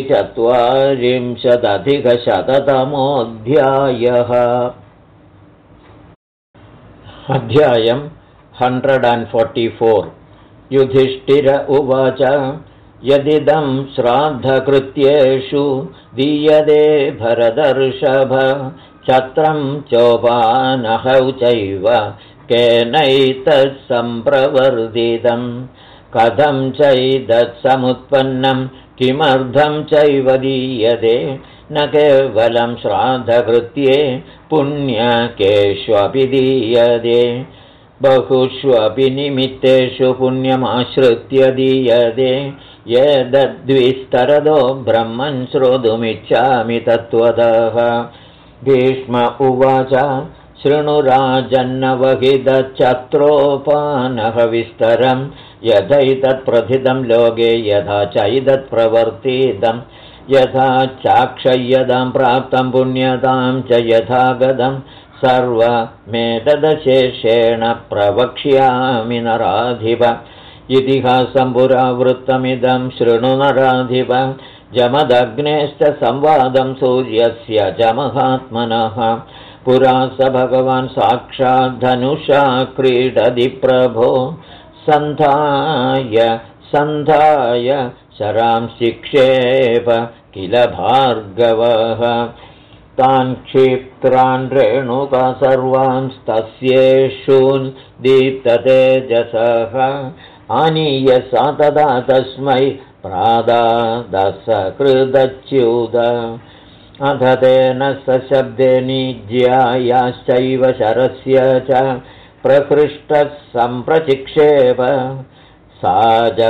340-अधिकशततमोऽध्यायः अध्यायं 144 युधिष्ठिर उवाच यदिदं श्राद्धकृत्येषु दीयते भरतर्षभ छत्रं चोपानहौ चैव केनैतत्सम्प्रवर्धितं कथं चैदत्समुत्पन्नं किमर्थं चैव दीयते न केवलं श्राद्धकृत्ये पुण्यकेष्वपि दीयते बहुष्वपि निमित्तेषु पुण्यमाश्रित्य दीयते एतद्विस्तरदो ब्रह्मन् श्रोतुमिच्छामि तत्त्वतः भीष्म उवाच शृणुराजन्नवहितच्छत्रोपानः विस्तरं यथैतत्प्रथितं लोके यथा चैदत्प्रवर्तितं यथा चाक्षय्यतां प्राप्तं पुण्यतां च यथा गतं सर्वमेतदशेषेण प्रवक्ष्यामि नराधिप। इतिहासं पुरावृत्तमिदं शृणु नराधिप। जमदग्नेश्च संवादं सूर्यस्य च महात्मनः। पुरा स भगवान् साक्षाद्धनुषा क्रीडति प्रभो। सन्धाय शरां शिक्षेप किल भार्गवः। तान् क्षिप्त्रान् रेणुका सर्वांस्तस्येषून् दीप्ततेजसः। आनीय सा तदा तस्मै प्रादादसकृदच्युत। अथ तेन सशब्दे निज्यायाश्चैव शरस्य च प्रहृष्टः सम्प्रचिक्षेप। सा च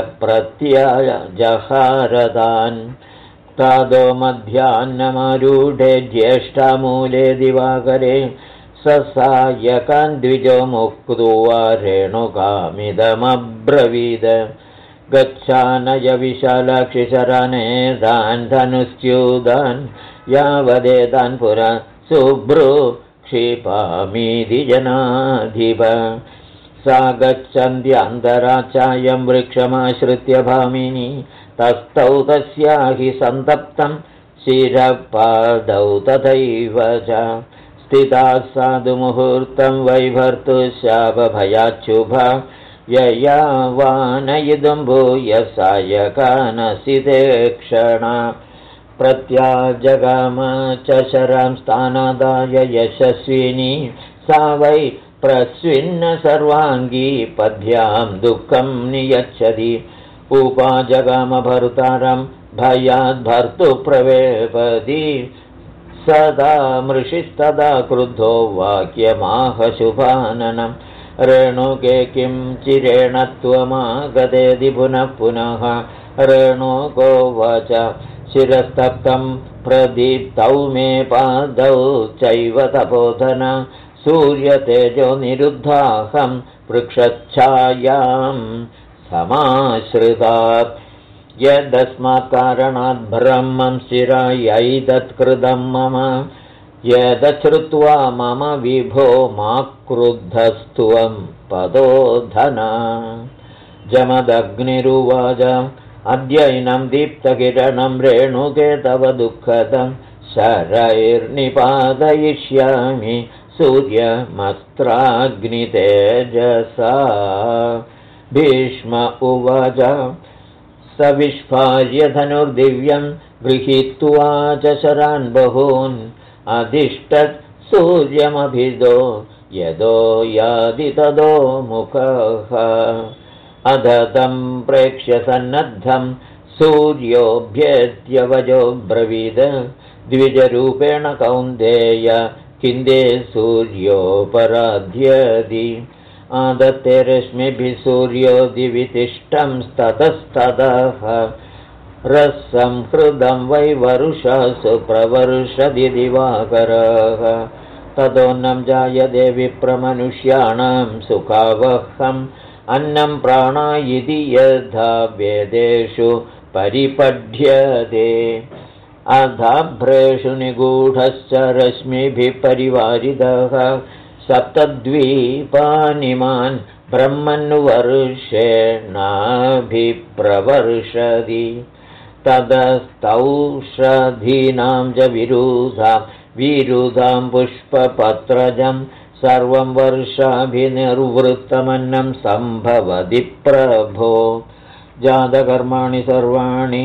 प्रत्यजहारदान्। तादो मध्याह्नमारूढे ज्येष्ठामूले दिवाकरे ससायकान् द्विजो मुक्त्वा रेणुकामिदमब्रवीद। गच्छानय विशालाक्षिशरानेदान् धनुश्च्युतान् यावदेतान् पुरा शुभ्रो क्षिपामीति जनाधिप। सा गच्छन्त्यान्तराचायं वृक्षमाश्रित्य भामिनी। तस्थौ तस्याहि सन्तप्तं शिरपादौ तथैव च स्थिता साधु मुहूर्तं वैभर्तुशापभयाच्छुभा। ययावानयिदुं भूय सायकानसिते क्षणा। प्रत्याजगाम च शरां स्थानादाय यशस्विनी। सा वै प्रस्विन्न सर्वाङ्गी पद्भ्यां दुःखं नियच्छति। उपाजगाम भर्तारं भयाद्भर्तुप्रवेपति। सदा मृषिस्तदा क्रुद्धो वाक्यमाह शुभाननं। रेणुके किं चिरेण त्वमागतेति पुनः पुनः। रेणुको वच शिरस्तप्तं प्रदीप्तौ मे पादौ चैव तपोधन। सूर्यतेजो निरुद्धाहं वृक्षच्छायां समाश्रितात्। यदस्मात् कारणात् ब्रह्मं शिरायैतत्कृतं मम। यदश्रुत्वा मम विभो मा क्रुद्धस्त्वं पदोधना। जमदग्निरुवाच अद्यैनं दीप्तकिरणं रेणुके तव दुःखदं शरैर्निपादयिष्यामि सूर्यमस्त्राग्नितेजसा। भीष्म उवाच सविष्पार्य धनुर्दिव्यं गृहीत्वा च शरान् बहून् अधिष्ठत् सूर्यमभिदो यदो यादि तदो मुखः। अध तं प्रेक्ष्य सन्नद्धं सूर्योऽभ्येत्य वजो ब्रवीद। द्विजरूपेण कौन्तेय किन्दे सूर्योपराध्यति। आदत्ते रश्मिभिः सूर्यो दिवितिष्ठं ततस्ततः। रसंहृदं वै वरुषासु प्रवर्षदि दिवाकरः। ततोऽन्नं जायते विप्रमनुष्याणां सुखावहम्। अन्नं प्राणा इति यथा वेदेषु परिपठ्यते। अधाभ्रेषु निगूढश्च रश्मिभिः परिवारितः। सप्तद्वीपानिमान् ब्रह्मन्वर्षेणाभिप्रवर्षति। ततस्तौषधीनां च विरुधां पुष्पपत्रजं सर्वं वर्षाभिनिर्वृत्तमन्नं सम्भवति प्रभो। जातकर्माणि सर्वाणि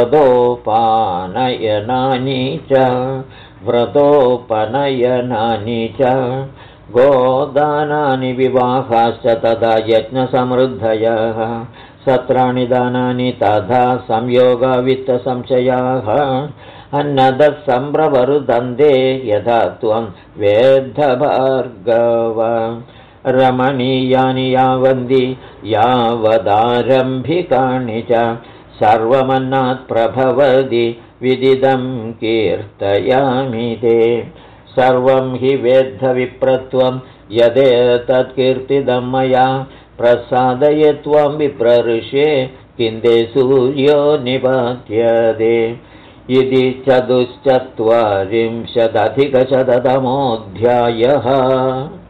व्रतोपनयनानि च गोदानानि विवाहाश्च तथा यज्ञसमृद्धयः। सत्राणि दानानि तथा संयोगवित्तसंशयाः। अन्नदः सम्प्रवर्धन्ते यथा त्वं वेद्ध भार्गव। रमणीयानि यावन्ति यावदारम्भिकाणि च सर्वमन्नात् प्रभवति विदिदं कीर्तयामि ते। सर्वं हि वेद्ध विप्रत्वं यदेतत्कीर्तिदं मया प्रसादय त्वं विप्रऋषे किन्दे सूर्यो निपात्यते। इति 44अधिकशततमोऽध्यायः।